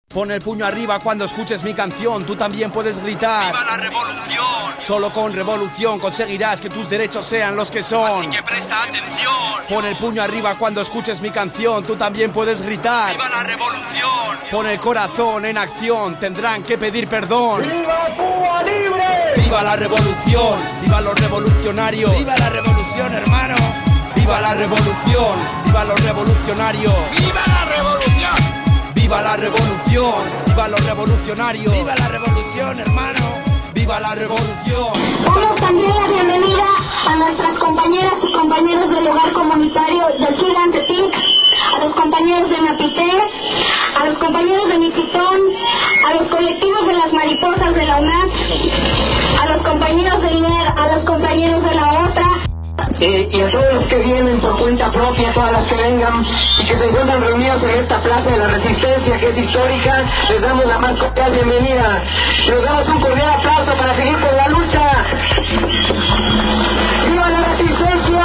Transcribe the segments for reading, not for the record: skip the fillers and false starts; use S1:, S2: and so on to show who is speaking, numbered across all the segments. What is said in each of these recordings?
S1: Pon el puño arriba cuando escuches mi canción, tú también puedes gritar.
S2: ¡Viva la revolución!
S1: Solo con revolución conseguirás que tus derechos sean los que son.
S2: Así que presta atención.
S1: Pon el puño arriba cuando escuches mi canción, tú también puedes gritar.
S2: ¡Viva la revolución!
S1: Pon el corazón en acción, tendrán que pedir perdón.
S3: ¡Viva Cuba libre!
S1: ¡Viva la revolución! ¡Viva los revolucionarios!
S3: ¡Viva la revolución, hermano!
S1: ¡Viva la revolución! ¡Viva los revolucionarios!
S3: ¡Viva la revolución!
S1: ¡Viva la revolución! ¡Viva los revolucionarios!
S3: ¡Viva la revolución, hermano!
S1: ¡Viva la revolución!
S4: Damos también la bienvenida a nuestras compañeras y compañeros del hogar comunitario de Chilan Tepic, a los compañeros de Napité, a los compañeros de Micitón, a los colectivos de las mariposas de la UNAM, a los compañeros de INER, a los compañeros de la OTRA.
S5: Y a todos los que vienen por cuenta propia, todas las que vengan y que se encuentran reunidos en esta plaza de la Resistencia, que es histórica, les damos la más cordial bienvenida. Les damos un cordial aplauso para seguir con la lucha. ¡Viva la Resistencia!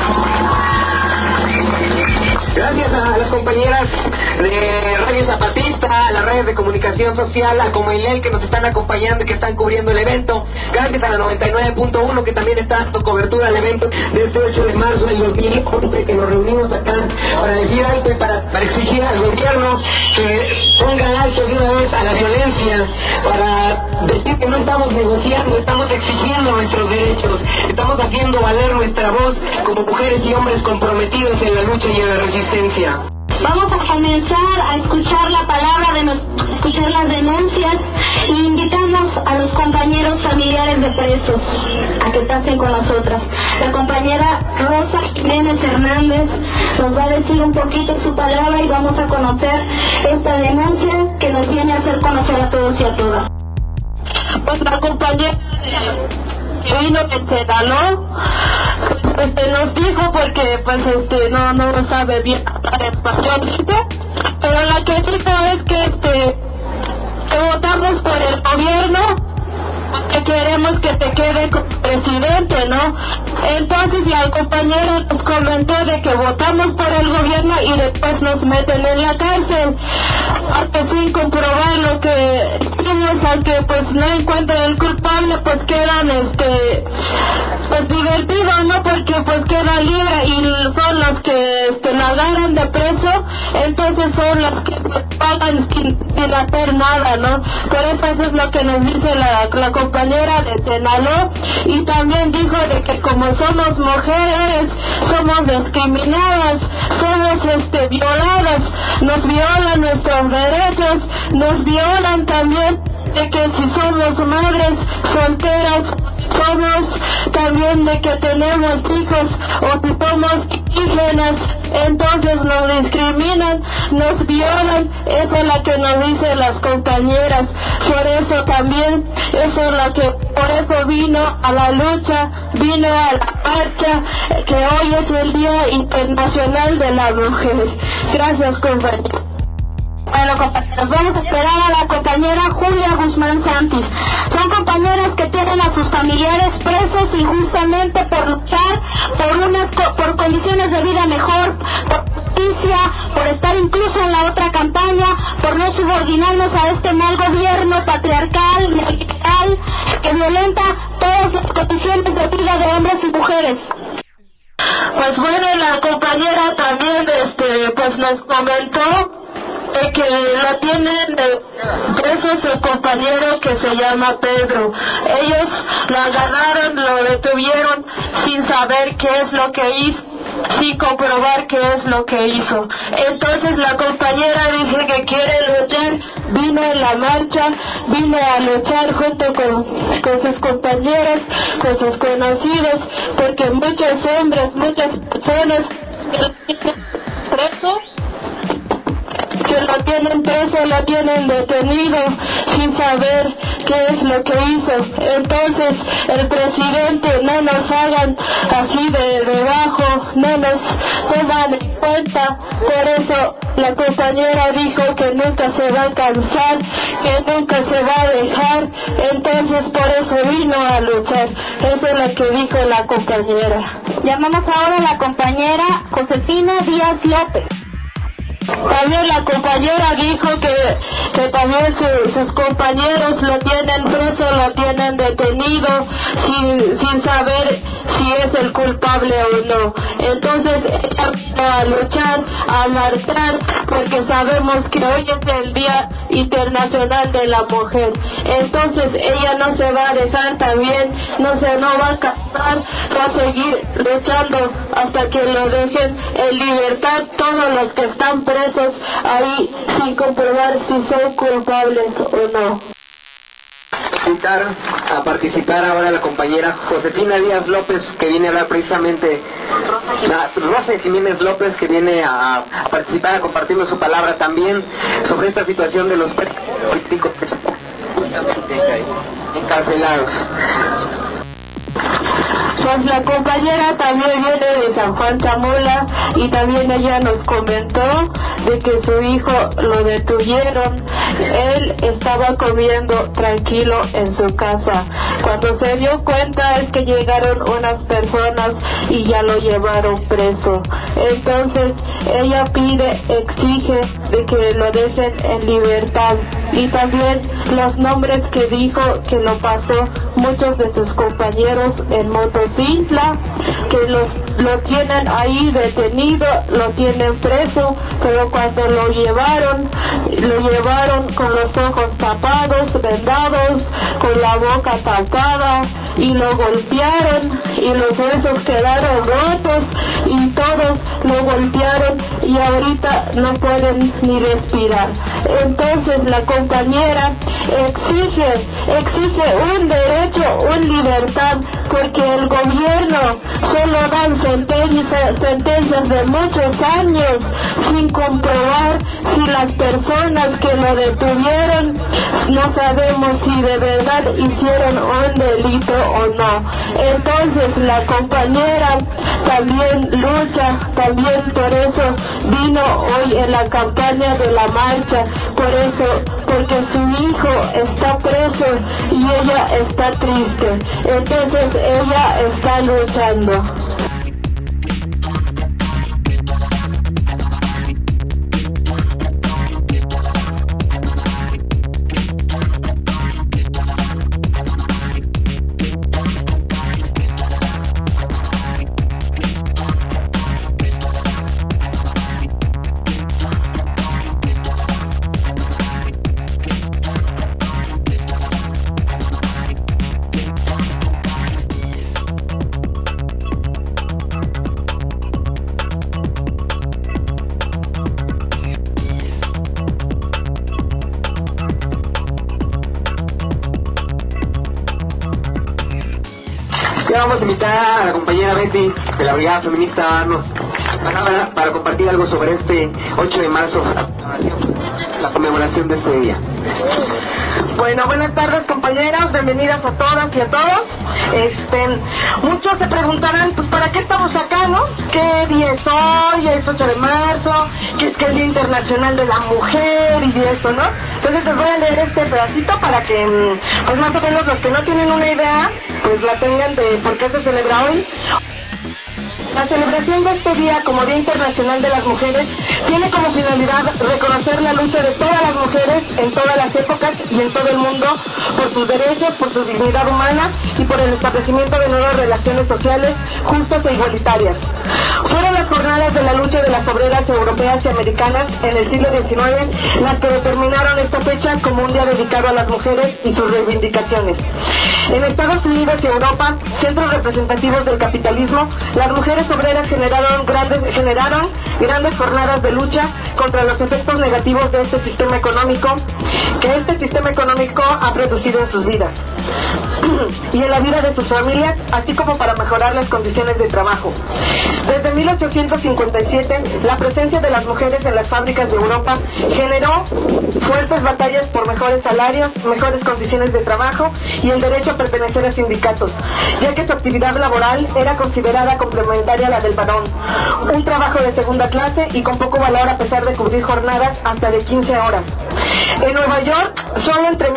S5: Gracias a las compañeras de Radio Zapatista, a las redes de comunicación social, a Comailel que nos están acompañando y que están cubriendo el evento. Gracias a la 99.1 que también está dando cobertura al evento de este 8 de marzo del 2011, que nos reunimos acá para decir alto y para exigir al gobierno que ponga alto de una vez a la violencia, para decir que no estamos negociando, estamos exigiendo nuestros derechos, estamos haciendo valer nuestra voz como mujeres y hombres comprometidos en la lucha y en la resistencia.
S4: Vamos a comenzar a escuchar la palabra, escuchar las denuncias y invitamos a los compañeros familiares de presos a que pasen con nosotras. La compañera Rosa Jiménez Hernández nos va a decir un poquito su palabra y vamos a conocer esta denuncia que nos viene a hacer conocer a todos y a todas.
S6: Pues la compañera que vino de Sedaló nos dijo, porque pues no sabe bien hablar español, pero la que dijo es que votamos por el gobierno porque queremos que te quede como presidente, ¿no? Entonces la compañera nos comentó de que votamos por el gobierno y después nos meten en la cárcel, hasta sin comprobar lo que hicimos, aunque pues no encuentran el culpable, pues quedan pues divertidos, ¿no? Porque pues quedan libres y son los que la agarran de preso, entonces son los que pagan sin hacer nada, ¿no? Por eso es lo que nos dice la compañera de Sinaloa, y también dijo de que como somos mujeres, somos discriminadas, somos violadas, nos violan nuestros derechos, nos violan también de que si somos madres solteras, somos también de que tenemos hijos o si somos indígenas, entonces nos discriminan, nos violan. Eso es lo que nos dicen las compañeras. Por eso también, por eso vino a la lucha, vino a la marcha, que hoy es el Día Internacional de la Mujer. Gracias, compañeros.
S4: Bueno, compañeros, vamos a esperar a la compañera Julia Guzmán Santis. Son compañeras que tienen a sus familiares presos injustamente por luchar por condiciones de vida mejor, por justicia, por estar incluso en la otra campaña, por no subordinarnos a este mal gobierno patriarcal, neoliberal, que violenta todas las condiciones de vida de hombres y mujeres.
S6: Pues bueno, la compañera también pues nos comentó que lo tienen preso su compañero que se llama Pedro. Ellos lo agarraron, lo detuvieron sin saber qué es lo que hizo, sin comprobar qué es lo que hizo. Entonces la compañera dice que quiere luchar, vino en la marcha, vino a luchar junto con sus compañeros, con sus conocidos, porque muchos hombres, muchas personas presos, que lo tienen preso, lo tienen detenido sin saber qué es lo que hizo. Entonces el presidente no nos hagan así de debajo, no nos toman en cuenta. Por eso la compañera dijo que nunca se va a cansar, que nunca se va a dejar. Entonces por eso vino a luchar. Eso es lo que dijo la compañera.
S4: Llamamos ahora a la compañera Josefina Díaz López.
S6: También la compañera dijo que también sus compañeros lo tienen preso, lo tienen detenido sin saber si es el culpable o no. Entonces ella vino a luchar, a marchar, porque sabemos que hoy es el Día Internacional de la Mujer. Entonces ella no se va a dejar también, no va a cansar, va a seguir luchando hasta que lo dejen en libertad todos los que están presos ahí sin comprobar si son culpables o no.
S5: A participar ahora la compañera Josefina Díaz López, que viene a hablar precisamente, Rosa Jiménez López, que viene a participar, a compartirnos su palabra también sobre esta situación de los políticos encarcelados.
S6: Pues la compañera también viene de San Juan Chamula y también ella nos comentó de que su hijo lo detuvieron. Él estaba comiendo tranquilo en su casa. Cuando se dio cuenta es que llegaron unas personas y ya lo llevaron preso. Entonces ella exige de que lo dejen en libertad. Y también los nombres que dijo que lo pasó muchos de sus compañeros en Motocicla, que lo tienen ahí detenido, lo tienen preso, pero cuando lo llevaron con los ojos tapados, vendados, con la boca tapada, y lo golpearon, y los huesos quedaron rotos, y todos lo golpearon, y ahorita no pueden ni respirar. Entonces la compañera exige un derecho, una libertad, porque el gobierno solo dan sentencias de muchos años sin comprobar si las personas que lo detuvieron no sabemos si de verdad hicieron un delito o no. Entonces la compañera también lucha, también por eso vino hoy en la campaña de la marcha, porque su hijo está preso y ella está triste. Entonces ella está luchando.
S5: Vamos a invitar a la compañera Betty de la Brigada Feminista a darnos palabra para compartir algo sobre este 8 de marzo, la conmemoración de este día.
S7: Bueno, buenas tardes compañeras, bienvenidas a todas y a todos. Muchos se preguntarán, pues ¿para qué estamos acá, no? ¿Qué día es hoy? Es 8 de marzo, que es el Día Internacional de la Mujer y esto, ¿no? Entonces les voy a leer este pedacito para que, pues más o menos los que no tienen una idea, pues la tengan de por qué se celebra hoy. La celebración de este día como Día Internacional de las Mujeres tiene como finalidad reconocer la lucha de todas las mujeres en todas las épocas y en todo el mundo por sus derechos, por su dignidad humana y por el establecimiento de nuevas relaciones sociales justas e igualitarias. Fueron las jornadas de la lucha de las obreras europeas y americanas en el siglo XIX las que determinaron esta fecha como un día dedicado a las mujeres y sus reivindicaciones. En Estados Unidos y Europa, centros representativos del capitalismo, las mujeres obreras generaron grandes jornadas de lucha contra los efectos negativos de este sistema económico ha producido en sus vidas y en la vida de sus familias, así como para mejorar las condiciones de trabajo. Desde 1857, la presencia de las mujeres en las fábricas de Europa generó fuertes batallas por mejores salarios, mejores condiciones de trabajo y el derecho a pertenecer a sindicatos, ya que su actividad laboral era considerada complementaria a la del varón, un trabajo de segunda clase y con poco valor a pesar de cubrir jornadas hasta de 15 horas. En Nueva York, solo entre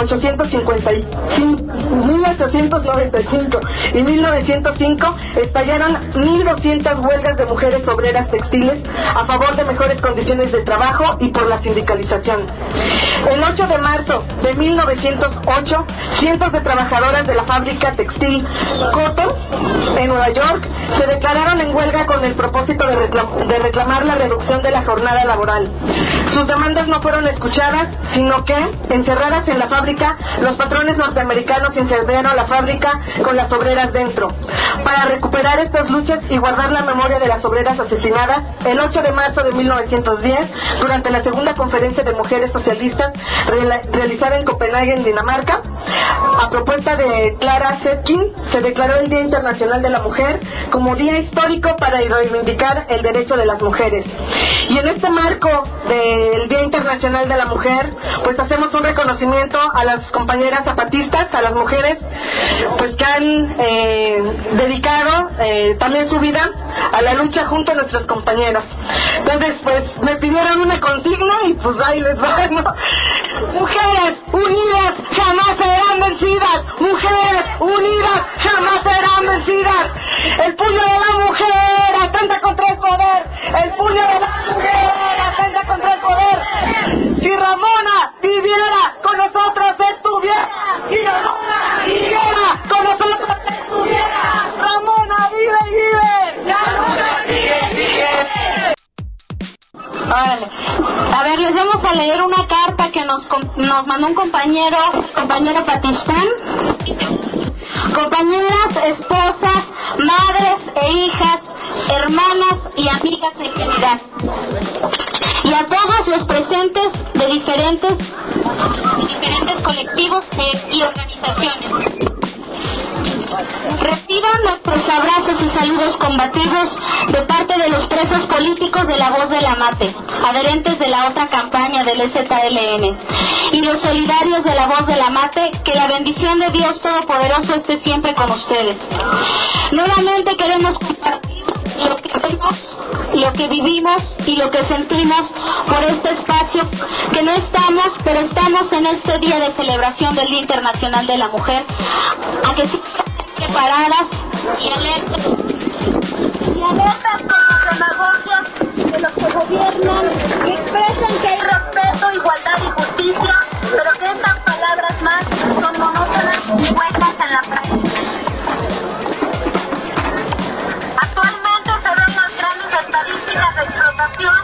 S7: 1895 y 1905 estallaron 1.200 huelgas de mujeres obreras textiles a favor de mejores condiciones de trabajo y por la sindicalización. El 8 de marzo de 1908, cientos de trabajadoras de la fábrica textil Cotton en Nueva York se declararon en huelga con el propósito de reclamar la reducción de la jornada laboral. Sus demandas no fueron escuchadas, sino que, encerradas en la fábrica, los patrones norteamericanos incendiaron la fábrica con las obreras dentro. Para recuperar estas luchas y guardar la memoria de las obreras asesinadas, el 8 de marzo de 1910, durante la segunda conferencia de mujeres socialistas realizada en Copenhague, en Dinamarca, a propuesta de Clara Zetkin, se declaró el Día Internacional de la Mujer como día histórico para reivindicar el derecho de las mujeres. Y en este marco del Día Internacional de la Mujer, pues hacemos un reconocimiento a las compañeras zapatistas, a las mujeres pues que han dedicado también su vida a la lucha junto a nuestros compañeros. Entonces, pues me pidieron una consigna y pues ahí les va, ¿no? Mujeres unidas jamás serán vencidas. Mujeres unidas jamás serán vencidas. El puño de la mujer atenta contra el poder. El puño de la mujer atenta contra el poder. Si Ramona viviera, con nosotros estuviera. Si Ramona viviera, con nosotros estuviera. Ramona vive. Ramona vive.
S4: Órale. A ver, les vamos a leer una carta que nos mandó un compañero Patistán. Compañeras, esposas, madres e hijas, hermanas y amigas en general. Y a todos los presentes de diferentes colectivos y organizaciones. Reciban nuestros abrazos y saludos combativos de parte de los presos políticos de La Voz de la Mate, adherentes de la otra campaña del EZLN, y los solidarios de La Voz de la Mate. Que la bendición de Dios Todopoderoso esté siempre con ustedes. Nuevamente queremos compartir lo que vemos, lo que vivimos y lo que sentimos por este espacio, que no estamos, pero estamos en este día de celebración del Día Internacional de la Mujer, a que sigan preparadas y alertas con las demagogias de los que gobiernan, que expresan que hay respeto, igualdad y justicia, pero que estas palabras más son monótonas y huecas en la práctica. Actualmente se ven las grandes estadísticas de explotación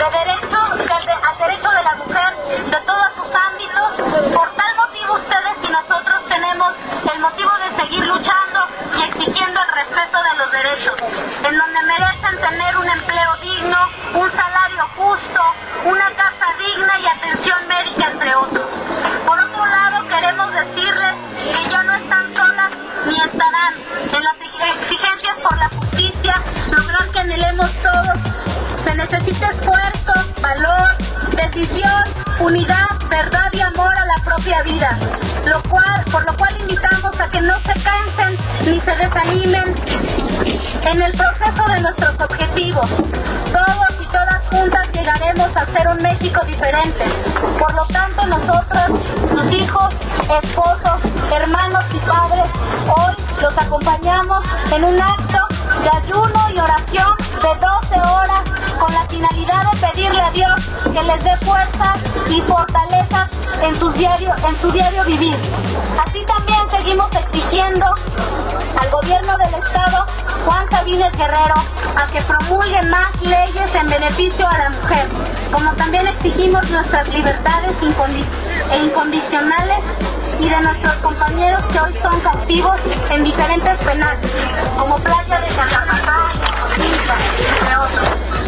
S4: al derecho de la mujer de todos sus ámbitos. Por tal motivo ustedes y nosotros tenemos el motivo de seguir luchando y exigiendo el respeto de los derechos, en donde merecen tener un empleo digno, un salario justo, una casa digna y atención médica, entre otros. Por otro lado, queremos decirles que ya no están solas ni estarán en las exigencias por la justicia, lograr que anhelemos todos. Se necesita esfuerzo, valor, decisión, unidad, verdad y amor a la propia vida, por lo cual invitamos a que no se cansen ni se desanimen en el proceso de nuestros objetivos. Todos y todas juntas llegaremos a ser un México diferente. Por lo tanto, nosotros, sus hijos, esposos, hermanos y padres, hoy los acompañamos en un acto de ayuno y oración de 12 horas con la finalidad de pedirle a Dios que les dé fuerza y fortaleza en su diario vivir. Así también seguimos exigiendo al gobierno del estado, Juan Sabines Guerrero, a que promulguen más leyes en beneficio a la mujer, como también exigimos nuestras libertades incondicionales y de nuestros compañeros que hoy son cautivos en diferentes penales, como Playa de Cajapacá, entre otros.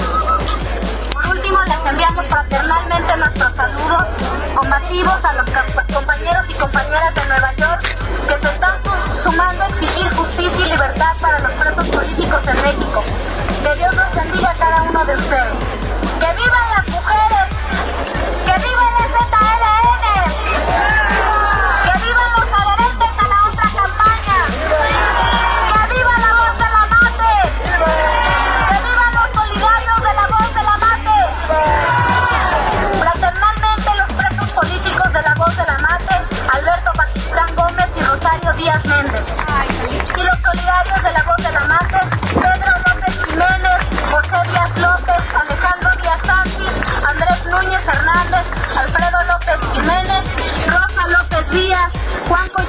S4: Por último, les enviamos fraternalmente nuestros saludos combativos a los compañeros y compañeras de Nueva York que se están sumando a exigir justicia y libertad para los presos políticos en México. Que Dios los bendiga a cada uno de ustedes. ¡Que vivan las mujeres! ¡Que viva el EZLN! ¡Que vivan los adherentes a la otra campaña! ¡Que viva la Voz de la Mate! ¡Que vivan los solidarios de la Voz de la Mate! Fraternalmente los presos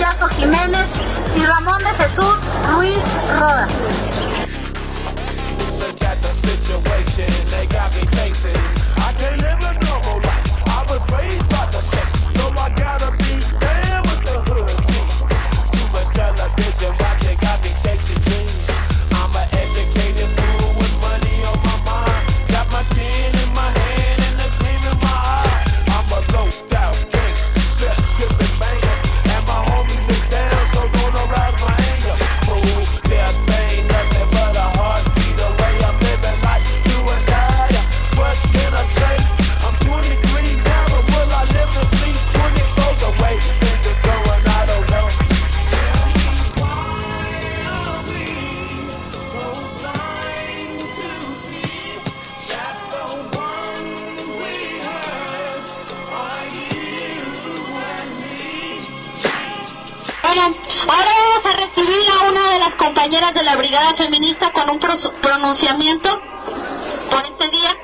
S4: Yaso Jiménez y Ramón de Jesús Ruiz Roda. Bueno, ahora vamos a recibir a una de las compañeras de la Brigada Feminista con un pronunciamiento por este día.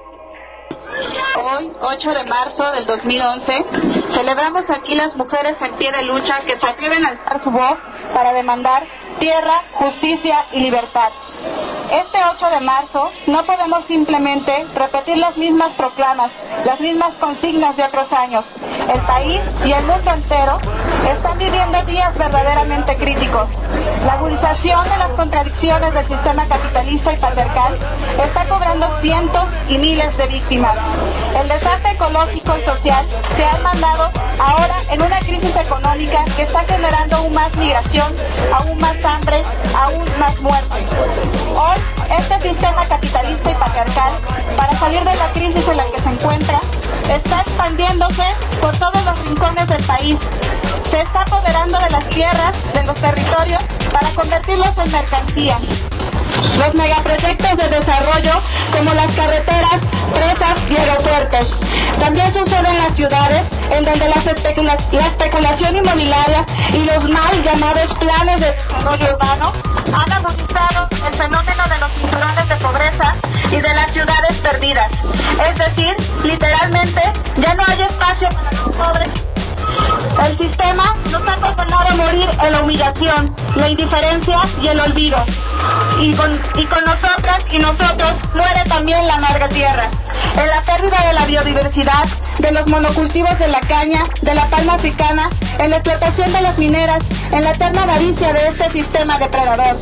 S8: Hoy, 8 de marzo del 2011, celebramos aquí las mujeres en pie de lucha que se atreven a alzar su voz para demandar tierra, justicia y libertad. Este 8 de marzo no podemos simplemente repetir las mismas proclamas, las mismas consignas de otros años. El país y el mundo entero están viviendo días verdaderamente críticos. La agudización de las contradicciones del sistema capitalista y patriarcal está cobrando cientos y miles de víctimas. El desastre ecológico y social se ha mandado ahora en una crisis económica que está generando aún más migración, aún más hambre, aún más muerte. Hoy, este sistema capitalista y patriarcal, para salir de la crisis en la que se encuentra, está expandiéndose por todos los rincones del país. Se está apoderando de las tierras, de los territorios, para convertirlos en mercancía. Los megaproyectos de desarrollo, como las carreteras, presas y aeropuertos. También sucede en las ciudades, en donde la especulación inmobiliaria y los mal llamados planes de desarrollo urbano han agudizado el fenómeno de los cinturones de pobreza y de las ciudades perdidas. Es decir, literalmente, ya no hay espacio para los pobres. El sistema nos ha condenado a morir en la humillación, la indiferencia y el olvido. Y con nosotras y nosotros muere también la madre tierra. En la pérdida de la biodiversidad, de los monocultivos de la caña, de la palma africana, en la explotación de las mineras, en la eterna avaricia de este sistema depredador.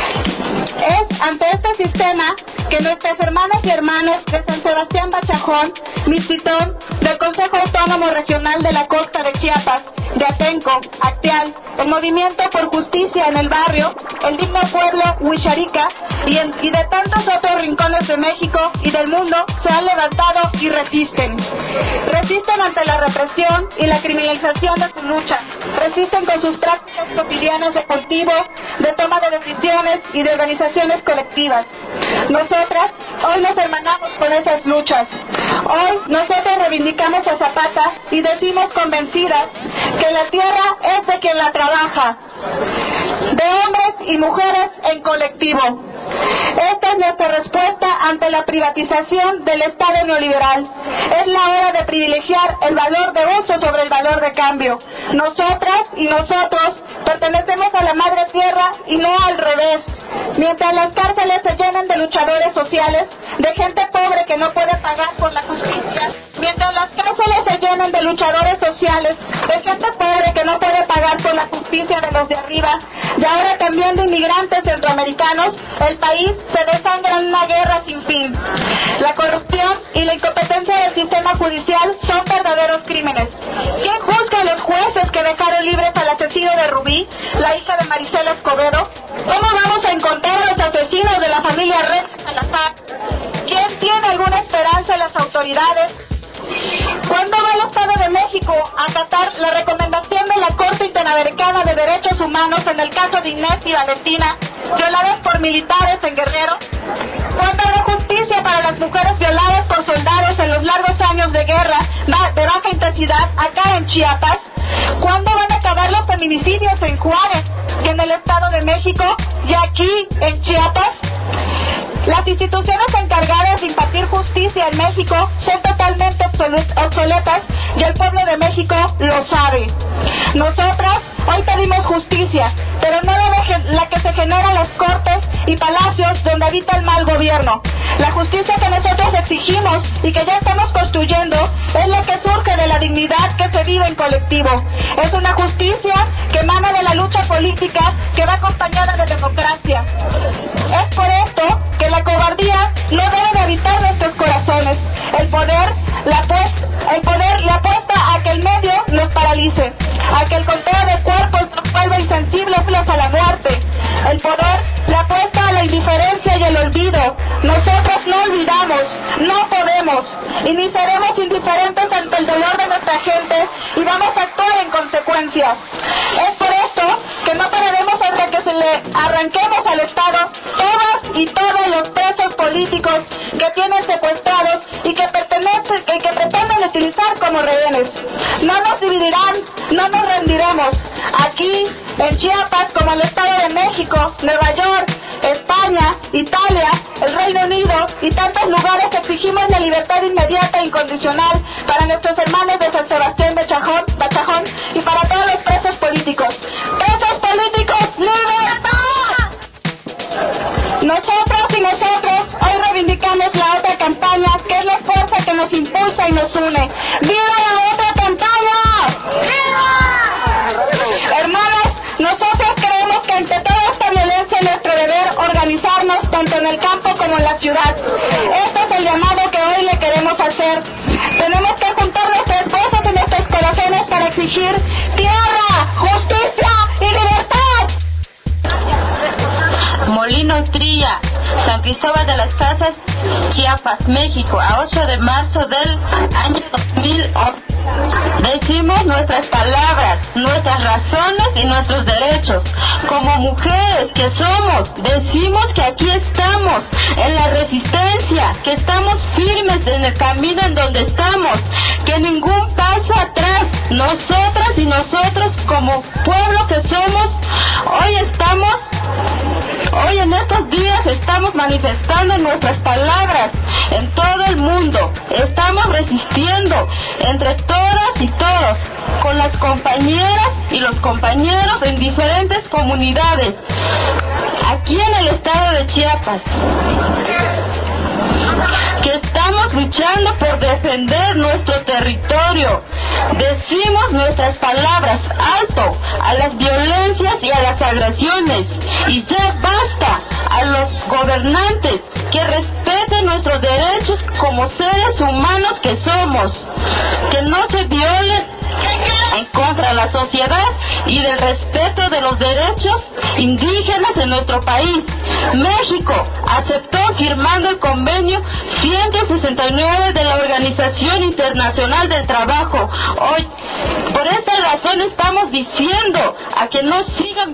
S8: Es ante este sistema que nuestras hermanas y hermanos de San Sebastián Bachajón, Mixtitón, del Consejo Autónomo Regional de la Costa de Chiapas, de Atenco, Acteal, el Movimiento por Justicia en el Barrio, el Digno Pueblo Huixarica y de tantos otros rincones de México y del mundo se han levantado y resisten. Resisten ante la represión y la criminalización de su lucha. Resisten con sus prácticas cotidianas de cultivo, de toma de decisiones y de organizaciones colectivas. Nosotras hoy nos hermanamos con esas luchas. Hoy nosotros reivindicamos a Zapata y decimos convencidas que la tierra es de quien la trabaja, de hombres y mujeres en colectivo. Esta es nuestra respuesta ante la privatización del Estado neoliberal. Es la hora de privilegiar el valor de uso sobre el valor de cambio. Nosotras y nosotros pertenecemos a la madre tierra y no al revés. Mientras las cárceles se llenen de luchadores sociales, de gente pobre que no puede pagar por la justicia, mientras las cárceles se llenen de luchadores sociales, de gente pobre que no puede pagar por la justicia de los de arriba, y ahora también de inmigrantes centroamericanos, el país se desangra en una guerra sin fin. La corrupción y la incompetencia del sistema judicial son verdaderos crímenes. ¿Quién juzga a los jueces que dejaron libres al asesino de Rubí, la hija de Maricela Escobedo? ¿Cómo vamos a encontrar a los asesinos de la familia Reyes Salazar? ¿Quién tiene alguna esperanza en las autoridades? ¿Cuándo va el Estado de México a acatar la recomendación de la Corte Interamericana de Derechos Humanos en el caso de Inés y Valentina, violadas por militares en Guerrero? ¿Cuándo habrá justicia para las mujeres violadas por soldados en los largos años de guerra de baja intensidad acá en Chiapas? ¿Cuándo van a acabar los feminicidios en Juárez, que en el Estado de México y aquí en Chiapas? Las instituciones encargadas de impartir justicia en México son totalmente obsoletas y el pueblo de México lo sabe. Nosotras hoy Hoy pedimos justicia, pero no la que se genera en las cortes y palacios donde habita el mal gobierno. La justicia que nosotros exigimos y que ya estamos construyendo es la que surge de la dignidad que se vive en colectivo. Es una justicia que emana de la lucha política que va acompañada de democracia. Es por esto que la cobardía no debe de habitar nuestros corazones. El poder le apuesta a que el medio nos paralice, a que el conteo de cuerpos nos vuelva insensibles a la muerte. El poder le apuesta a la indiferencia y el olvido. Nosotros no olvidamos, no podemos, y ni seremos indiferentes ante el dolor de nuestra gente, y vamos a actuar en consecuencia. Es por esto que no pararemos hasta que se le arranquemos al Estado todas y todos los presos políticos que tienen secuestrados y que pretenden utilizar como rehenes. No nos dividirán, no nos rendiremos. Aquí, en Chiapas, como el Estado de México, Nueva York, España, Italia, el Reino Unido y tantos lugares exigimos la libertad inmediata e incondicional para nuestros hermanos de San Sebastián Bachajón y para todos los presos políticos. ¡Presos políticos, libertad! Nosotros y nosotros hoy reivindicamos la otra campaña, que es la fuerza que nos impulsa y nos une. ¡Viva la otra campaña! ¡Viva! Hermanos, nosotros creemos que ante toda esta violencia es nuestro deber organizarnos tanto en el campo como en la ciudad. Este es el llamado que hoy le queremos hacer. Tenemos que juntar nuestras voces y nuestros corazones para exigir tierra, justicia y libertad.
S6: Molino Trilla, San Cristóbal de las Casas, Chiapas, México, a 8 de marzo del año 2011. Decimos nuestras palabras, nuestras razones y nuestros derechos. Como mujeres que somos, decimos que aquí estamos, en la resistencia, que estamos firmes en el camino en donde estamos, que ningún paso atrás. Nosotras y nosotros como pueblo que somos, hoy en estos días estamos manifestando nuestras palabras en todo el mundo. Estamos resistiendo entre todas y todos, con las compañeras y los compañeros en diferentes comunidades, aquí en el estado de Chiapas, que estamos luchando por defender nuestro territorio. Decimos nuestras palabras alto a las violencias y a las agresiones, y ya basta a los gobernantes que respeten nuestros derechos como seres humanos que somos, que no se violen en contra de la sociedad y del respeto de los derechos indígenas en nuestro país. México aceptó firmando el convenio 169 de la Organización Internacional del Trabajo. Hoy, por esta razón estamos diciendo a que no sigan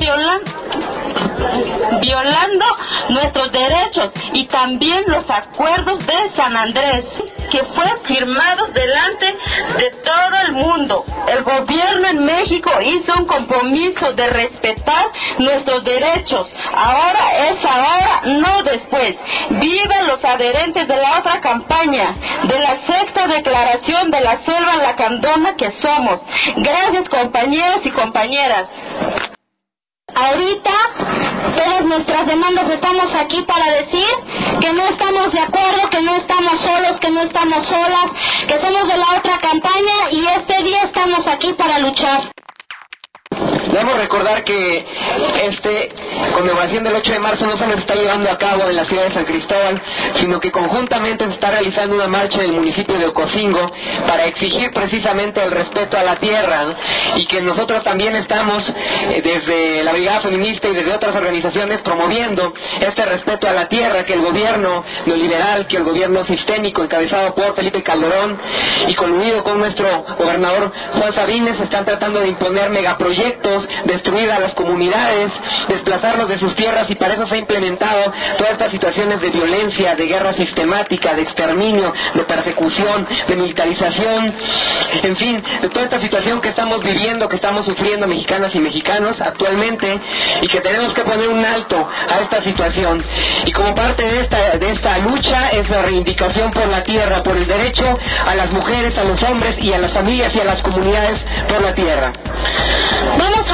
S6: violando nuestros derechos, y también los acuerdos de San Andrés, que fue firmados delante de todo el mundo. El gobierno en México hizo un compromiso de respetar nuestros derechos. Ahora es ahora, no después. ¡Vivan los adherentes de la otra campaña, de la sexta declaración de la selva lacandona que somos! Gracias, compañeros y compañeras.
S4: Ahorita todas nuestras demandas estamos aquí para decir que no estamos de acuerdo, que no estamos solos, que no estamos solas, que somos de la otra campaña y este día estamos aquí para luchar.
S5: Debemos recordar que conmemoración del 8 de marzo no solo se está llevando a cabo en la ciudad de San Cristóbal, sino que conjuntamente se está realizando una marcha en el municipio de Ocosingo para exigir precisamente el respeto a la tierra, ¿no? Y que nosotros también estamos desde la Brigada Feminista y desde otras organizaciones promoviendo este respeto a la tierra que el gobierno neoliberal, que el gobierno sistémico encabezado por Felipe Calderón y coludido con nuestro gobernador Juan Sabines están tratando de imponer megaproyectos, destruir a las comunidades, desplazarlos de sus tierras, y para eso se ha implementado todas estas situaciones de violencia, de guerra sistemática, de exterminio, de persecución, de militarización, en fin, de toda esta situación que estamos viviendo, que estamos sufriendo mexicanas y mexicanos actualmente, y que tenemos que poner un alto a esta situación. Y como parte de esta lucha es la reivindicación por la tierra, por el derecho a las mujeres, a los hombres y a las familias y a las comunidades por la tierra.
S4: Vamos a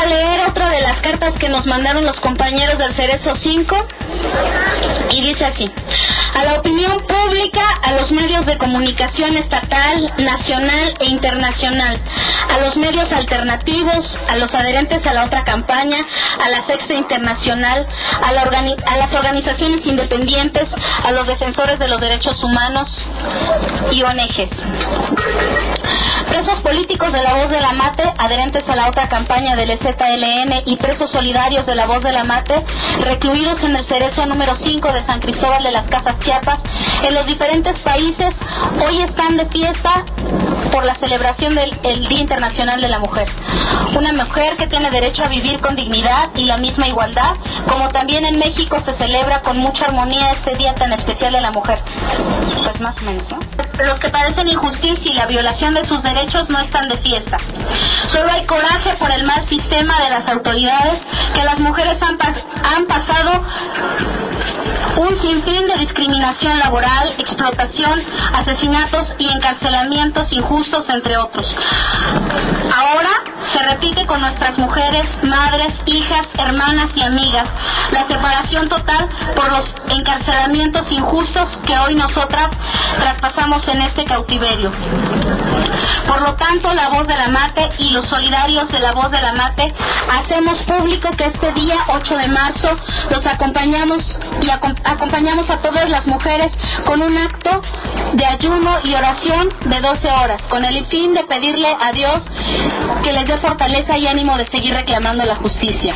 S4: a leer otra de las cartas que nos mandaron los compañeros del Cerezo 5 y dice así: a la opinión pública, a los medios de comunicación estatal, nacional e internacional, a los medios alternativos, a los adherentes a la otra campaña, a la Sexta Internacional, a las organizaciones independientes, a los defensores de los derechos humanos y ONGs. Presos políticos de la Voz de la Mate, adherentes a la otra campaña del EZLN y presos solidarios de la Voz de la Mate, recluidos en el Cerezo número 5 de San Cristóbal de las Casas, Chiapas, en los diferentes países, hoy están de fiesta por la celebración del Día Internacional de la Mujer. Una mujer que tiene derecho a vivir con dignidad y la misma igualdad, como también en México se celebra con mucha armonía este día tan especial de la mujer. Pues más o menos, ¿no? Los que padecen injusticia y la violación de sus derechos no están de fiesta. Solo hay coraje por el mal sistema de las autoridades, que las mujeres han pasado un sinfín de discriminación laboral, explotación, asesinatos y encarcelamientos injustos, entre otros. Ahora se repite con nuestras mujeres, madres, hijas, hermanas y amigas, la separación total por los encarcelamientos injustos que hoy nosotras traspasamos en este cautiverio. Por lo tanto, la Voz de la Mate y los solidarios de la Voz de la Mate hacemos público que este día 8 de marzo los acompañamos y acompañamos a todas las mujeres con un acto de ayuno y oración de 12 horas, con el fin de pedirle a Dios que les dé fortaleza y ánimo de seguir reclamando la justicia.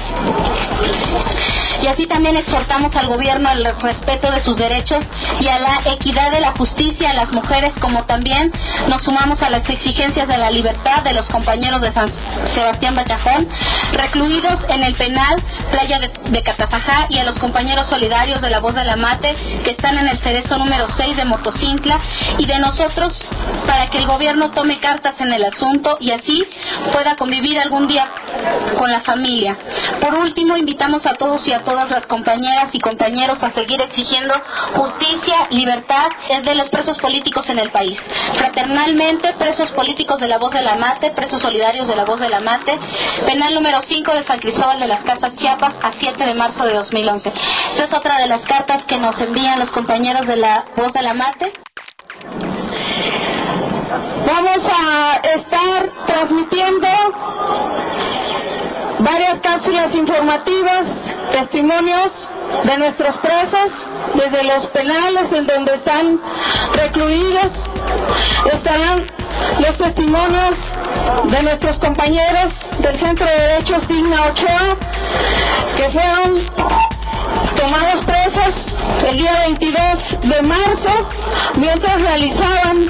S4: Y así también exhortamos al gobierno al respeto de sus derechos y a la equidad de la justicia a las mujeres, como también nos sumamos a las exigencias de la libertad de los compañeros de San Sebastián Bachajón, recluidos en el penal Playa de Catafajá, y a los compañeros solidarios de la Voz de la Mate que están en el Cerezo número 6 de Motocintla, y de nosotros para que el gobierno tome cartas en el asunto y así pueda convivir algún día con la familia. Por último, invitamos a todos y a todas las compañeras y compañeros a seguir exigiendo justicia, libertad de los presos políticos en el país. Fraternalmente, presos políticos de la Voz de la Mate, presos solidarios de la Voz de la Mate, penal número 5 de San Cristóbal de las Casas, Chiapas, a 7 de marzo de 2011. Esta es otra de las cartas que nos envían los compañeros de la Voz de la Mate.
S7: Vamos a estar transmitiendo varias cápsulas informativas, testimonios de nuestros presos, desde los penales en donde están recluidos. Estarán los testimonios de nuestros compañeros del Centro de Derechos Digna Ochoa, que fueron tomados presos el día 22 de marzo mientras realizaban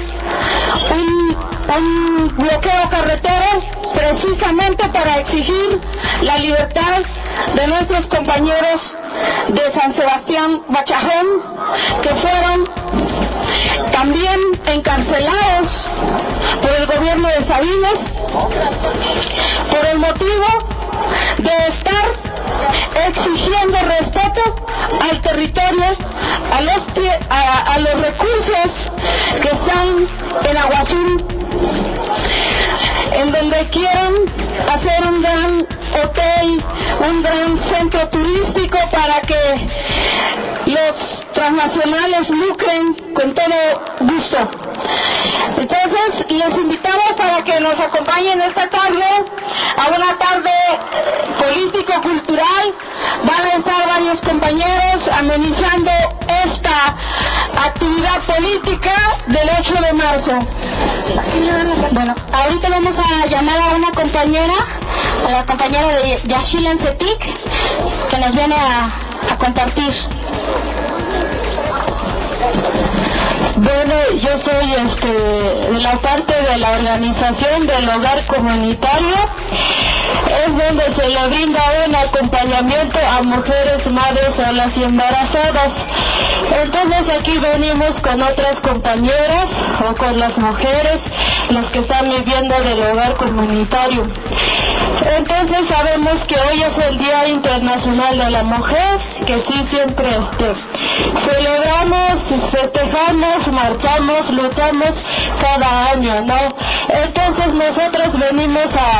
S7: un bloqueo carretero precisamente para exigir la libertad de nuestros compañeros de San Sebastián Bachajón, que fueron también encarcelados por el gobierno de Sabines por el motivo de estar exigiendo respeto al territorio, a los recursos que están en Agua Azul, en donde quieren hacer un gran hotel, un gran centro turístico para que los transnacionales lucren con todo gusto. Entonces, les invitamos para que nos acompañen esta tarde a una tarde político-cultural. Van a estar varios compañeros amenizando esta actividad política del 8 de marzo.
S4: Bueno, ahorita vamos a llamar a una compañera, a la compañera de Yaxchilán Cetic, que nos viene a compartir.
S7: Bueno, yo soy de la parte de la organización del hogar comunitario, es donde se le brinda un acompañamiento a mujeres, madres, solas y embarazadas. Entonces aquí venimos con otras compañeras o con las mujeres, los que están viviendo del hogar comunitario. Entonces sabemos que hoy es el Día Internacional de la Mujer, que sí siempre celebramos, festejamos, marchamos, luchamos cada año, ¿no? Entonces nosotros venimos a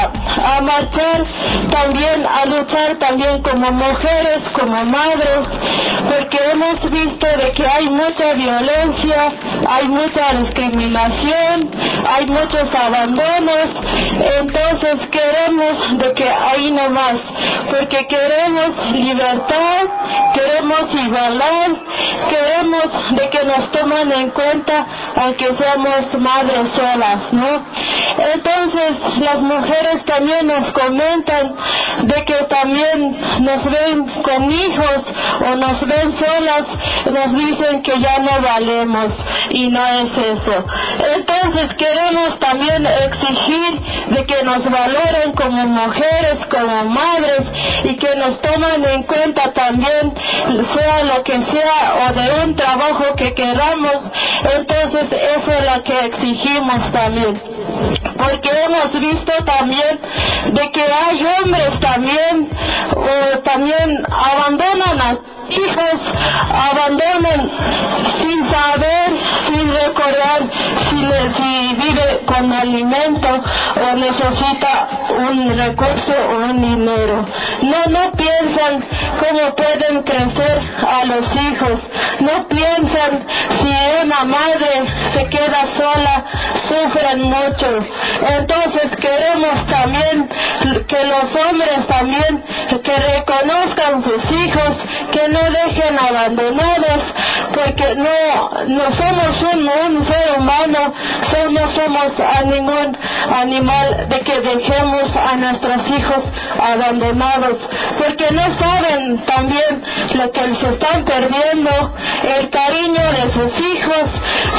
S6: a marchar también, a luchar también como mujeres, como madres, porque hemos visto de que hay mucha violencia, hay mucha discriminación, hay muchos abandonos. Entonces queremos de que ahí no más, porque queremos libertad, queremos igualdad, queremos de que nos tomen en cuenta aunque seamos madres solas, ¿no? Entonces las mujeres también nos comentan de que también nos ven con hijos o nos ven solas, nos dicen que ya no valemos, y no es eso. Entonces queremos también exigir de que nos valoren como mujeres, como madres, y que nos tomen en cuenta también, sea lo que sea, o de un trabajo que queramos. Entonces eso es lo que exigimos también, porque hemos visto también de que hay hombres también, también abandonan a hijos, abandonan sin saber, sin recordar si vive con alimento o necesita un recurso o un dinero. No piensan cómo pueden crecer a los hijos, no piensan si una madre se queda sola, sufren mucho. Entonces queremos también que los hombres también que reconozcan sus hijos, que no dejen abandonados, porque no somos un ser humano, no somos a ningún animal de que dejemos a nuestros hijos abandonados, porque no saben también lo que se están perdiendo, el cariño de sus hijos.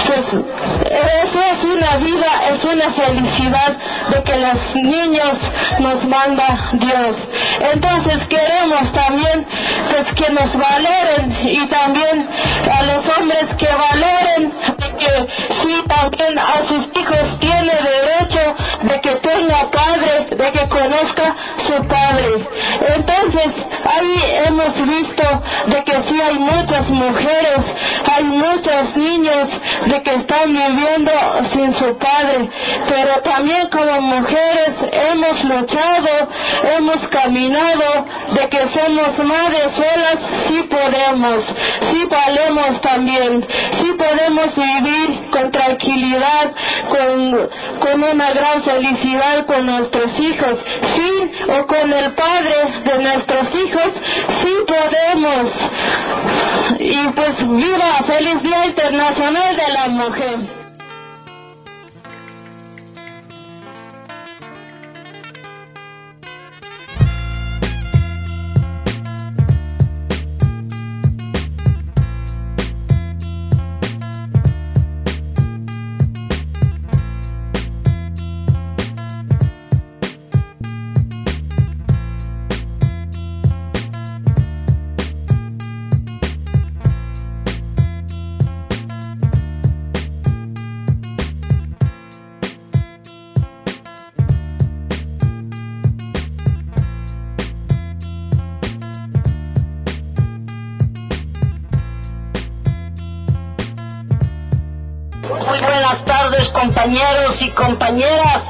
S6: Eso es una vida, es una felicidad de que los niños nos manda Dios. Entonces queremos también pues que nos valoren, y también a los hombres que valoren de que sí, también a sus hijos tiene derecho de que tenga padre, de que conozca su padre. Entonces ahí hemos visto de que sí hay muchas mujeres, hay muchos niños de que están viviendo sin su padre, pero también como mujeres hemos luchado, hemos caminado, de que somos madres solas, sí podemos, sí valemos también, sí podemos vivir con tranquilidad, con una gran felicidad con nuestros hijos, sí, o con el padre de nuestros hijos, sí podemos. Y pues viva, feliz Día Internacional de la Mujer.
S9: Muy buenas tardes, compañeros y compañeras.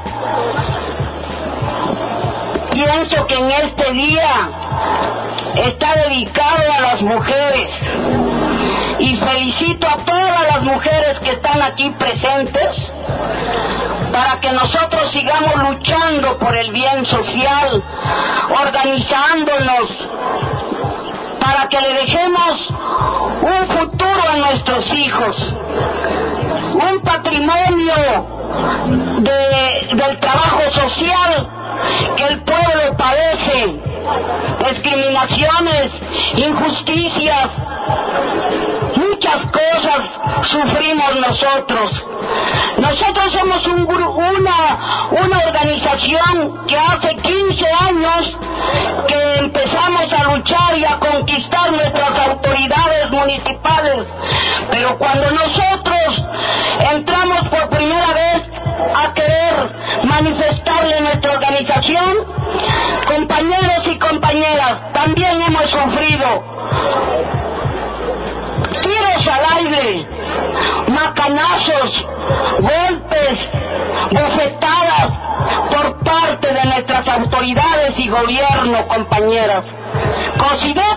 S9: Pienso que en este día está dedicado a las mujeres, y felicito a todas las mujeres que están aquí presentes para que nosotros sigamos luchando por el bien social, organizándonos para que le dejemos un futuro a nuestros hijos, un patrimonio del trabajo social que el pueblo padece, discriminaciones, injusticias, muchas cosas sufrimos nosotros. Nosotros somos una organización que hace 15 años que empezamos a luchar y a conquistar nuestras autoridades municipales, pero cuando nosotros entramos por primera vez a querer manifestarle nuestra organización, compañeros y compañeras, también hemos sufrido tiros al aire, macanazos, golpes, bofetadas por parte de nuestra nuestras autoridades y gobierno, compañeras. COSIDEP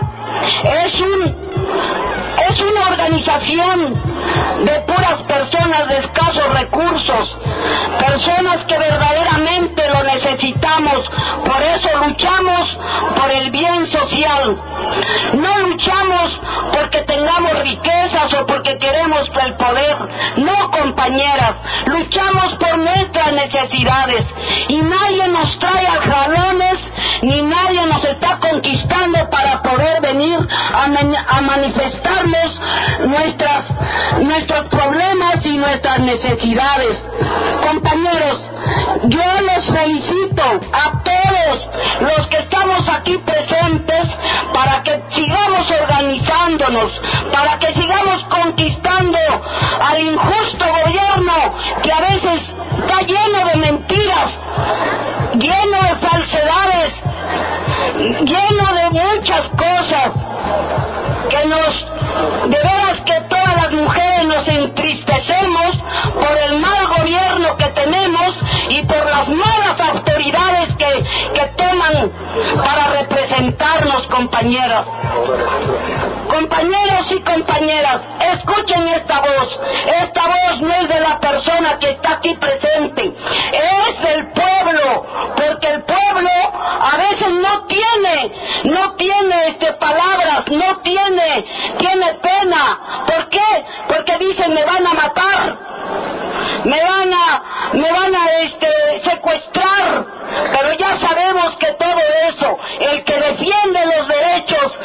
S9: es una organización de puras personas de escasos recursos, personas que verdaderamente lo necesitamos. Por eso luchamos por el bien social. No luchamos porque tengamos riquezas o porque queremos el poder. No, compañeras, luchamos por nuestras necesidades y nadie nos trae a jalones ni nadie nos está conquistando para poder venir a manifestarnos nuestros problemas y nuestras necesidades. Compañeros, yo los felicito a todos los que estamos aquí presentes para que sigamos organizándonos, para que sigamos conquistando al injusto gobierno que a veces está lleno de mentiras, lleno de falsedades, lleno de muchas cosas que de veras que todas las mujeres nos entristecemos por el mal gobierno que tenemos y por las malas autoridades que toman para representarnos, compañeros. Compañeros y compañeras, escuchen esta voz. Esta voz no es de la persona que está aquí presente, es del pueblo, porque el pueblo a veces no tiene palabras, no tiene pena. ¿Por qué? Porque dicen me van a matar, me van a secuestrar, pero ya sabemos que todo eso, el que defiende los derechos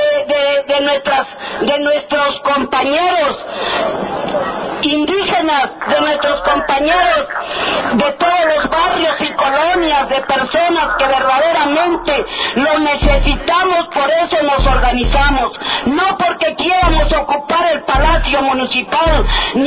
S9: de nuestros compañeros indígenas, de nuestros compañeros de todos los barrios y colonias, de personas que verdaderamente lo necesitamos, por eso nos organizamos, no porque quieramos ocupar el Palacio Municipal,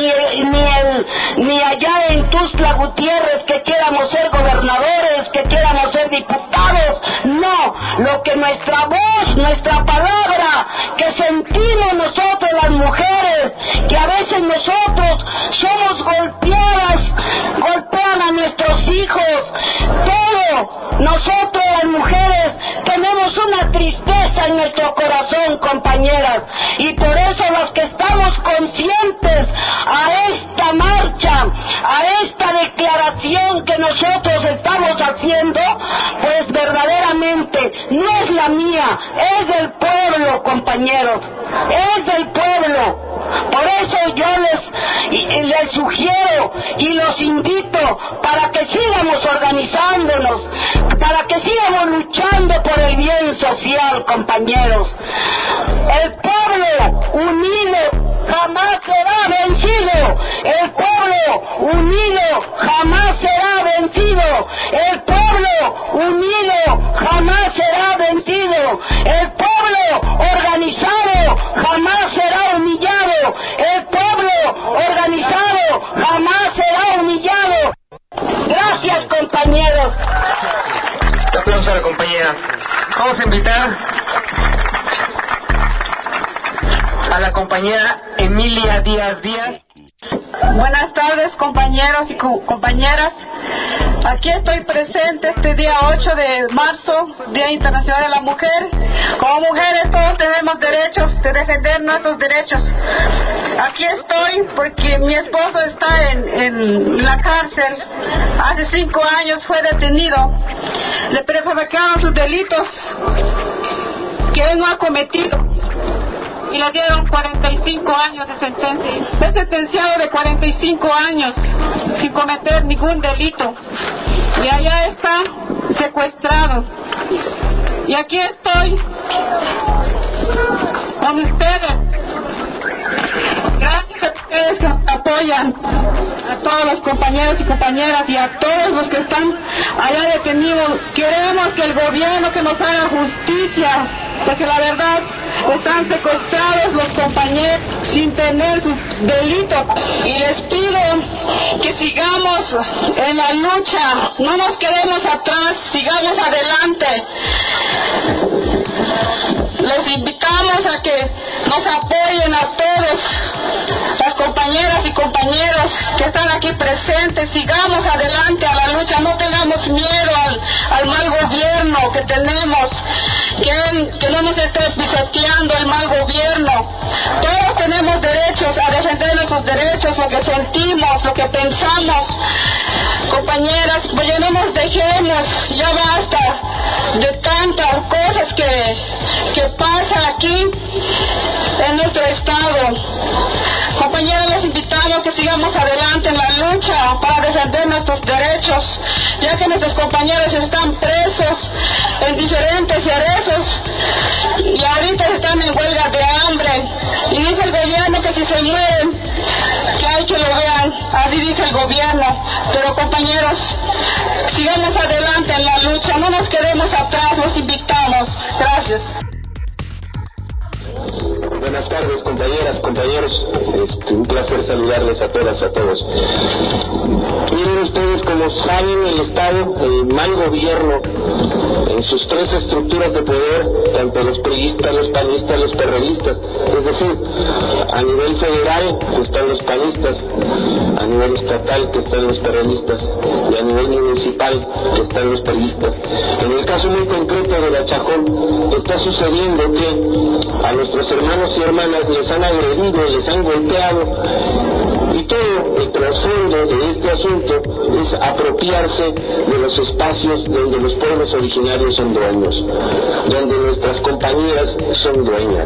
S9: ni allá en Tuxtla Gutiérrez que quieramos ser gobernadores, que quieramos ser diputados, no, lo que nuestra voz, nuestra palabra, que sentimos nosotros las mujeres, que a veces nosotros somos golpean a nuestros hijos, todo, nosotros las mujeres tenemos una tristeza en nuestro corazón, compañeras, y por eso los que estamos conscientes a esta marcha, a esta declaración que nosotros estamos haciendo, pues verdaderamente no es la mía, es del pueblo, compañeros, es del pueblo. Por eso yo les sugiero y los invito para que sigamos organizándonos, para que sigamos luchando por el bien social, compañeros. El pueblo unido jamás será vencido. El pueblo unido jamás será vencido. El pueblo unido jamás será vencido. El pueblo organizado jamás será humillado. El pueblo organizado jamás será humillado. Gracias, compañeros.
S5: Un aplauso a la compañera. Vamos a invitar a la compañera Emilia Díaz Díaz.
S8: Buenas tardes, compañeros y compañeras. Aquí estoy presente este día 8 de marzo, Día Internacional de la Mujer. Como mujeres todos tenemos derechos de defender nuestros derechos. Aquí estoy porque mi esposo está en la cárcel. Hace 5 años fue detenido. Le prefabricaron sus delitos que él no ha cometido. Y le dieron 45 años de sentencia. Fue sentenciado de 45 años sin cometer ningún delito. Y allá está secuestrado. Y aquí estoy con ustedes. Gracias a ustedes que nos apoyan, a todos los compañeros y compañeras y a todos los que están allá detenidos. Queremos que el gobierno que nos haga justicia, porque la verdad están secuestrados los compañeros sin tener sus delitos. Y les pido que sigamos en la lucha, no nos quedemos atrás, sigamos adelante. Les invitamos a que nos apoyen a todos, las compañeras y compañeros que están aquí presentes. Sigamos adelante a la lucha, no tengamos miedo al mal
S6: gobierno que tenemos, que no nos esté pisoteando el mal gobierno. Todos tenemos derechos a defender nuestros derechos, lo que sentimos, lo que pensamos. Compañeras, pues ya no nos dejemos, ya basta de tantas cosas que pasan aquí en nuestro estado. Compañeras, les invitamos que sigamos adelante en la lucha para defender nuestros derechos, ya que nuestros compañeros están presos en diferentes cerezos y ahorita están en huelga de hambre. Y dice el gobierno que si se mueren, que hay que lo vean, así dice el gobierno. Pero compañeros, sigamos adelante en la lucha, no nos quedemos atrás, los invitamos. Gracias.
S10: Buenas tardes, compañeras, compañeros. Un placer saludarles a todas, a todos. Miren ustedes, como saben, el Estado, el mal gobierno, en sus tres estructuras de poder, tanto los priistas, los panistas, los perredistas, es decir, a nivel federal que están los panistas, a nivel estatal que están los perredistas y a nivel municipal que están los priistas. En el caso muy concreto de Bachajón, está sucediendo que a nuestros hermanos y hermanas les han agredido, les han golpeado, y todo el trasfondo de este asunto es apropiarse de los espacios donde los pueblos originarios son dueños, donde nuestras compañeras son dueñas.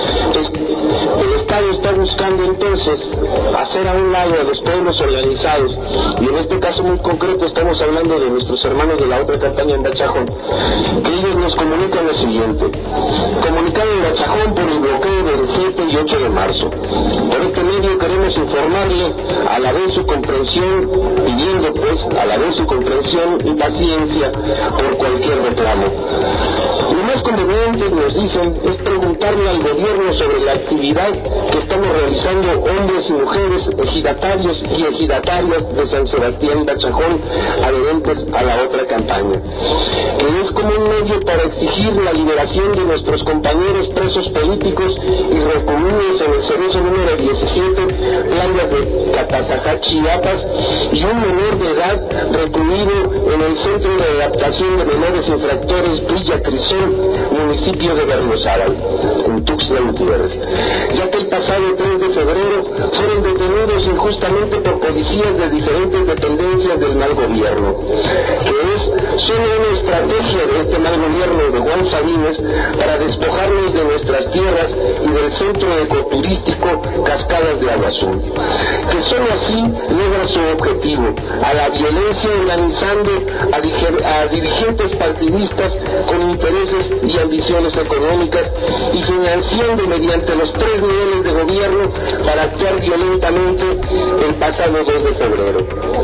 S10: El Estado está buscando entonces hacer a un lado a los pueblos organizados, y en este caso muy concreto estamos hablando de nuestros hermanos de la otra campaña en Bachajón, que ellos nos comunican lo siguiente: comunicado en Bachajón por el bloqueo del 7 y 8 de marzo. Por este medio queremos informarle a la vez su comprensión, pidiendo pues a la vez su comprensión y paciencia por cualquier reclamo. Lo más conveniente, nos dicen, es preguntarle al gobierno sobre la actividad que estamos realizando hombres y mujeres, ejidatarios y ejidatarias de San Sebastián Bachajón, adherentes a la otra campaña, que es como un medio para exigir la liberación de nuestros compañeros presos políticos y recluidos en el cerezo número 17, playas de Catazajá, Chiapas, y un menor de edad recluido en el Centro de Adaptación de Menores Infractores Villa Crisol, municipio de Berriozábal, en Tuxtla Gutiérrez, ya que el pasado 3 de febrero fueron detenidos injustamente por policías de diferentes dependencias del mal gobierno, que es solo una estrategia de este mal gobierno de Juan Sabines para despojarnos de nuestras tierras y del centro ecoturístico Cascadas de Agua Azul, que solo así logra su objetivo, a la violencia organizando a dirigentes partidistas con intereses y ambiciones económicas y financiando mediante los 3 niveles de gobierno para actuar violentamente el pasado 2 de febrero.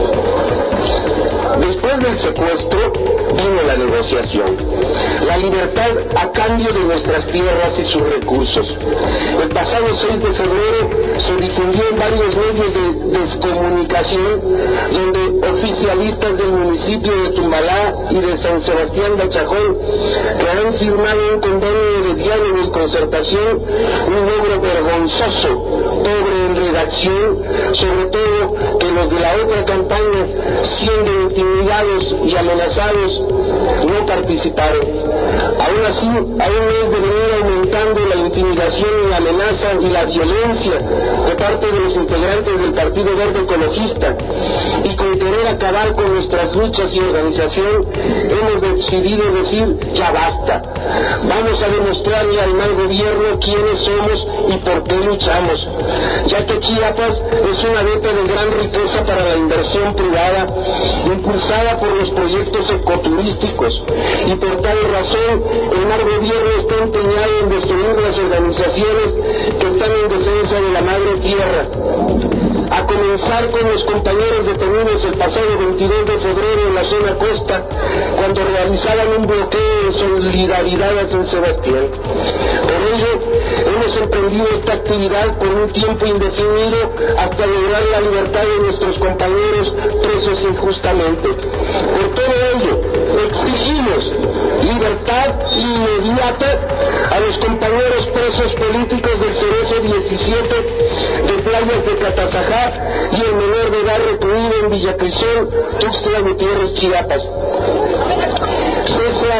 S10: Después del secuestro vino la negociación, la libertad a cambio de nuestras tierras y sus recursos. El pasado 6 de febrero se difundió en varios medios de descomunicación donde oficialistas del municipio de Tumbalá y de San Sebastián Bachajón, que han firmado un convenio de diálogo y concertación, un logro vergonzoso, pobre en redacción, sobre todo que los de la otra campaña, siendo intimidados y amenazados, no participaron. Aún así, a un mes de venir aumentando la intimidación y la amenaza y la violencia de parte de los integrantes del Partido Verde Ecologista, y con querer acabar con nuestras luchas y organización, hemos decidido decir ya basta. Vamos a demostrarle al mal gobierno quiénes somos y por qué luchamos, ya que Chiapas es una beta de gran riqueza para la inversión privada, impulsada por los proyectos ecoturísticos, y por tal razón el mal gobierno está empeñado en destruir las organizaciones que están en defensa de la madre tierra, a comenzar con los compañeros detenidos el pasado 22 de febrero en la zona costa, cuando realizaban un bloqueo en solidaridad a San Sebastián. Por ello, hemos emprendido esta actividad por un tiempo indefinido hasta lograr la libertad de nuestros compañeros presos injustamente. Por todo ello, exigimos libertad inmediata a los compañeros presos políticos del Cerezo 17 de playas de Catazajá y el menor de edad recluido en Villa Crisol, Tuxtla Gutiérrez, Chiapas. Cese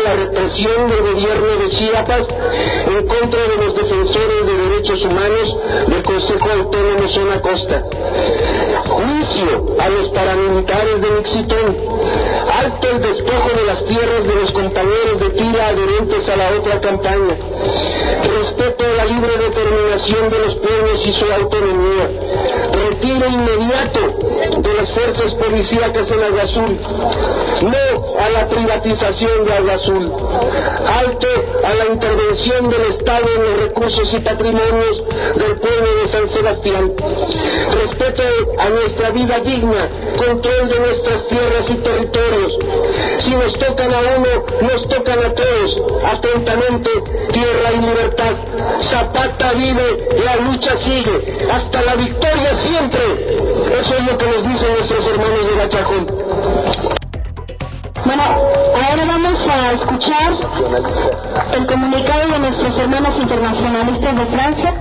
S10: presión del gobierno de Chiapas en contra de los defensores de derechos humanos del Consejo Autónomo Zona Costa. Juicio a los paramilitares de Mixitón. Alto el despojo de las tierras de los compañeros de tira adherentes a la otra campaña. Respeto a la libre determinación de los pueblos y su autonomía. Retiro inmediato de las fuerzas policíacas en Agua Azul. No a la privatización de Agua Azul. Alto a la intervención del Estado en los recursos y patrimonios del pueblo de San Sebastián. Respeto a nuestra vida digna, control de nuestras tierras y territorios. Si nos tocan a uno, nos tocan a todos. Atentamente, tierra y libertad. Zapata vive, la lucha sigue, hasta la victoria siempre. Eso es lo que nos dicen nuestros hermanos de Bachajón.
S4: Bueno, ahora vamos a escuchar el comunicado de nuestros hermanos internacionalistas de Francia.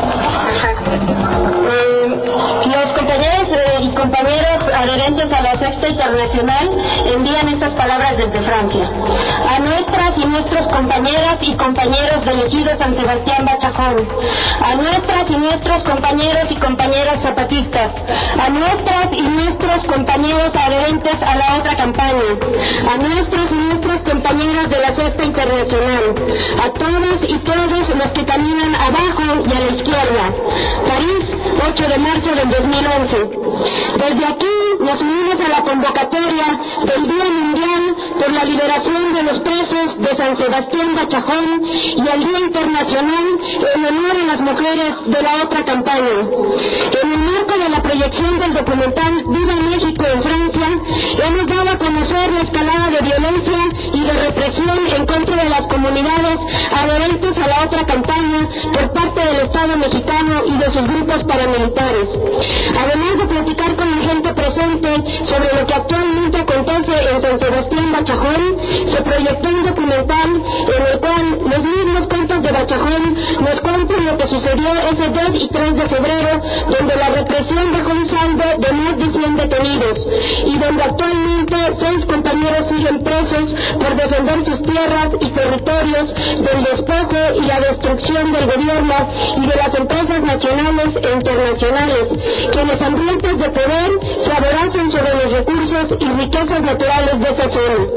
S4: Los compañeros y compañeros adherentes a la Sexta Internacional envían estas palabras desde Francia. A nuestras y nuestros compañeras y compañeros del ejido San Sebastián Bachajón, a nuestras y nuestros compañeros y compañeras zapatistas, a nuestras y nuestros compañeros adherentes a la otra campaña, a nuestros y nuestras compañeras de la Sexta Internacional, a todos y todos los que caminan abajo y a la izquierda. París, 8 de marzo del 2011. Desde aquí nos unimos a la convocatoria del Día Mundial por la Liberación de los Presos de San Sebastián Bachajón y al Día Internacional en honor a las mujeres de la otra campaña. En el marco de la proyección del documental Viva México en Francia, hemos dado a conocer la escalada de violencia y de represión en contra de las comunidades adherentes a la otra campaña por parte del Estado mexicano y de sus grupos paramilitares. Además de platicar con la gente presente sobre lo que actualmente acontece en San Sebastián Bachajón, se proyectó un documental en el cual los mismos cuentos de Bachajón nos cuentan lo que sucedió ese 2 y 3 de febrero, donde la represión dejó un saldo de más de 100 detenidos y donde actualmente 6 compañeros siguen presos por defender sus tierras y territorios del despojo y la destrucción del gobierno y de las empresas nacionales e internacionales, quienes hambrientos de poder se aborazan sobre los recursos y riquezas naturales de esa zona.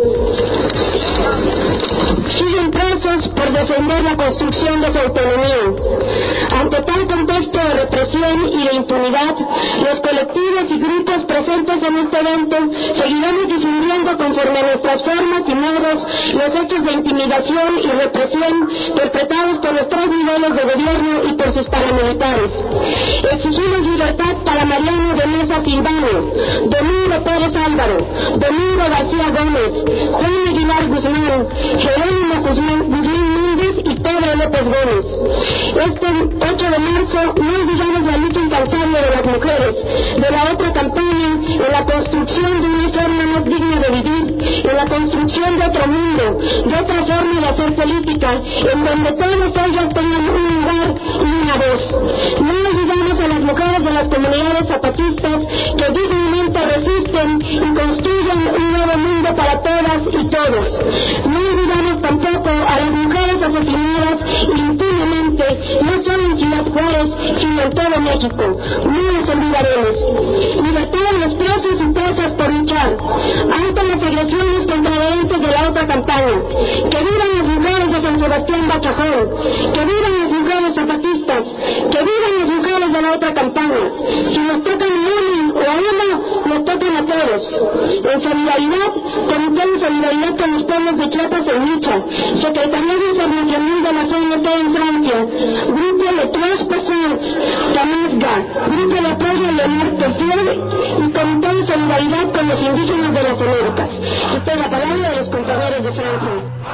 S4: Siguen presos por defender la construcción de su autonomía. Ante tal contexto de represión y de impunidad, los colectivos y grupos presentes en este evento seguiremos difundiendo conforme a nuestras formas y modos los hechos de intimidación y represión perpetrados por los 3 niveles de gobierno y por sus paramilitares. Exigimos libertad para Mariano de Mesa Silvano, Domingo Pérez Álvaro, Domingo García Gómez, Juan Aguilar Guzmán, Jerónimo Guzmán Méndez y Pedro López Gómez. Este 8 de marzo no olvidamos la lucha incansable de las mujeres, de la otra campaña, en la construcción de una forma más digna de vivir, en la construcción de otro mundo, de otra forma de hacer política, en donde todos ellos tengan un lugar y una voz. No olvidamos a las mujeres de las comunidades zapatistas que dignamente resisten y construyen un nuevo mundo para todas y todos. No olvidamos tampoco a las mujeres asesinadas impunemente, no solo en Ciudad Juárez, sino en todo México. No las olvidaremos. Libertad a los presos y presas por luchar. Alto las agresiones contra adherentes de la otra campaña. Que vivan las mujeres de San Sebastián Bachajón. Que vivan las mujeres zapatistas. Que vivan las mujeres de la otra campaña. Si nos tocan a uno o a uno, nos tocan a todos. En solidaridad, Comité de Solidaridad con los pueblos de Chiapas en lucha. Secretaría Internacional de la CNT en Francia. Grupo de Transpassage, Tamasga. Grupo de apoyo Leonard Tessier y Comité de Solidaridad con los indígenas de las Américas. Esta es la palabra de los compañeros de Francia.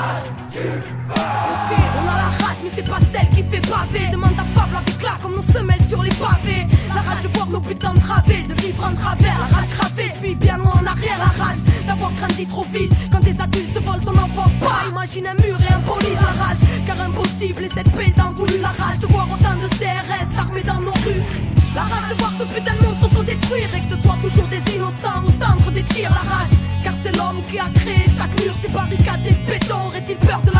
S11: On a la rage mais c'est pas celle qui fait baver. Demande à Fable avec là comme nos semelles sur les pavés. La rage de voir nos putains entravés, de vivre en travers. La rage gravée puis bien loin en arrière. La rage d'avoir grandi trop vite. Quand des adultes volent ton enfant pas. Imagine un mur et un bolide. La rage car impossible et cette paix t'en voulu. La rage de voir autant de CRS armés dans nos rues. La rage de voir ce putain de monde s'autodétruire. Et que ce soit toujours des innocents au centre des tirs. La rage car c'est l'homme qui a créé chaque mur. Ces barricades et béton. Aurait-il peur de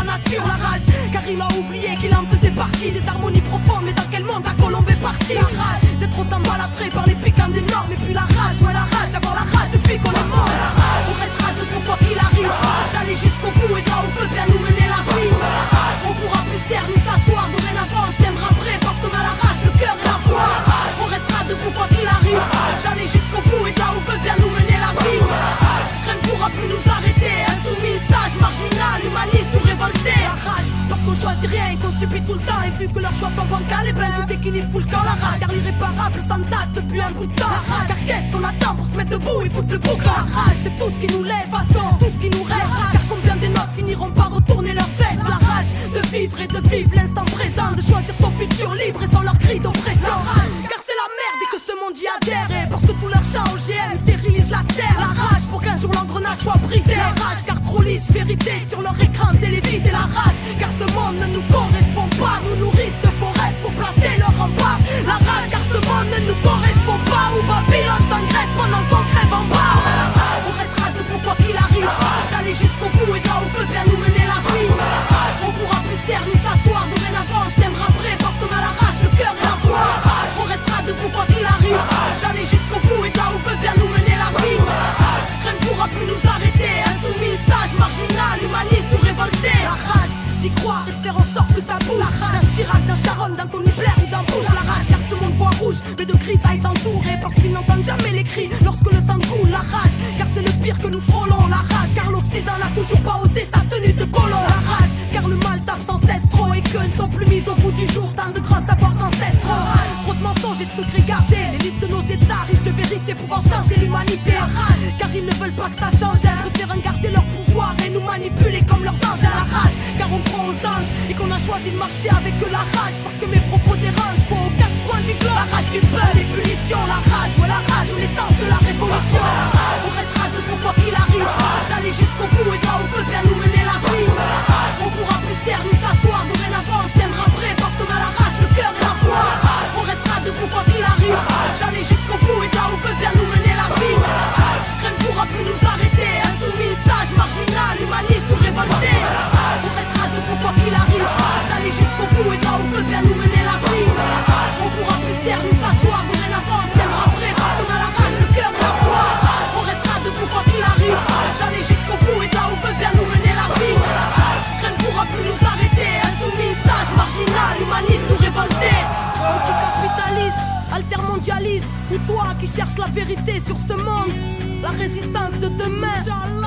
S11: humaniste ou révolté. La rage, parce qu'on choisit rien et qu'on subit tout le temps. Et vu que leurs choix sont bancals, et ben tout équilibre fout le camp. La rage, car l'irréparable s'entasse depuis un bout de temps. La rage, car qu'est-ce qu'on attend pour se mettre debout et foutre le boucan. La rage, c'est tout ce qui nous laisse, façon, tout ce qui nous reste. Car combien des nôtres finiront par retourner leurs vestes. La rage, de vivre et de vivre l'instant présent, de choisir son futur libre et sans leur cri d'oppression. La rage, car c'est la merde et que ce monde y adhère. Et parce que tout leur chant OGM stérilise la terre. La rage, pour qu'un jour l'engrenage soit brisé. La rage, car trop lisse vérité sur leur écran télévisé. La rage, car ce monde ne nous correspond pas. Nous nourrissent de faux rêves pour placer leur rempart. La rage, car ce monde ne nous correspond pas. Où Babylone s'engraisse pendant qu'on crève en bas. On restera debout quoi qu'il arrive. D'aller jusqu'au bout et là où veut bien nous mener la vie. On pourra plus taire ni s'asseoir. Dorénavant on s'aimera prêt parce qu'on a la rage, le cœur et la foi. On restera debout quoi qu'il arrive. D'aller jusqu'au bout et là où veut bien nous mener la vie. Rien ne pourra plus nous arrêter. Insoumis, sage, marginal, humaniste ou révolté. La rage d'y croire et de faire en sorte que ça bouge. La rage d'un Chirac, d'un Sharon, d'un Tony Blair ou d'un Bush. La rage car ce monde voit rouge, mais de grisailles s'entourer. Parce qu'ils n'entendent jamais les cris lorsque le sang coule. La rage car c'est le pire que nous frôlons. La rage car l'Occident n'a toujours pas ôté sa tenue de colon. La rage car le mal tape sans cesse trop. Et que ne sont plus mis au bout du jour tant de grands savoirs ancestraux. Trop de mensonges et de secrets gardés. L'élite de nos états riches de vérité pouvant changer l'humanité. La rage car ils ne veulent pas que ça change. Ils préfèrent garder leur pouvoir et nous manipuler comme leurs anges. À la rage car on croit aux anges et qu'on a choisi de marcher avec la rage. Parce que mes propos dérangent, faut aux quatre coins du globe. La rage du peuple, l'ébullition, la rage, ouais la rage ou l'essence de la révolution. On restera debout quoi qu'il arrive. D'aller jusqu'au bout et là où veut bien nous mener la vie. On pourra plus taire ni s'asseoir. Dorénavant on s'aimera prêt parce qu'on a la rage, le cœur et la foi. On restera debout quoi qu'il arrive. D'aller jusqu'au bout et là où veut bien nous mener la vie. Rien ne pourra plus nous arrêter. Insoumis, sage, marginal, humaniste ou révolté. On restera debout quoi qu'il arrive. D'aller jusqu'au bout et là où veut bien nous mener la vie. On pourra plus taire ni s'asseoir. Dorénavant on s'aimera prêt parce qu'on a la rage, le cœur et la foi. On restera debout quoi qu'il arrive. D'aller jusqu'au bout et là où veut bien nous mener la vie. Rien ne pourra plus nous arrêter. Insoumis, sage, marginal, humaniste ou révolté. Anticapitaliste, altermondialiste, ou toi qui cherches la vérité sur ce monde. La résistance de demain,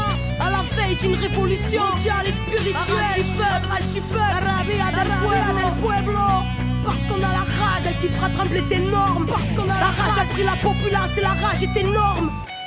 S11: à la veille d'une révolution mondiale et spirituelle. La rage du peuple, la rabia del pueblo. Parce qu'on a la rage, elle qui fera trembler tes normes. Parce qu'on a la rage, a pris la populace et la rage est énorme.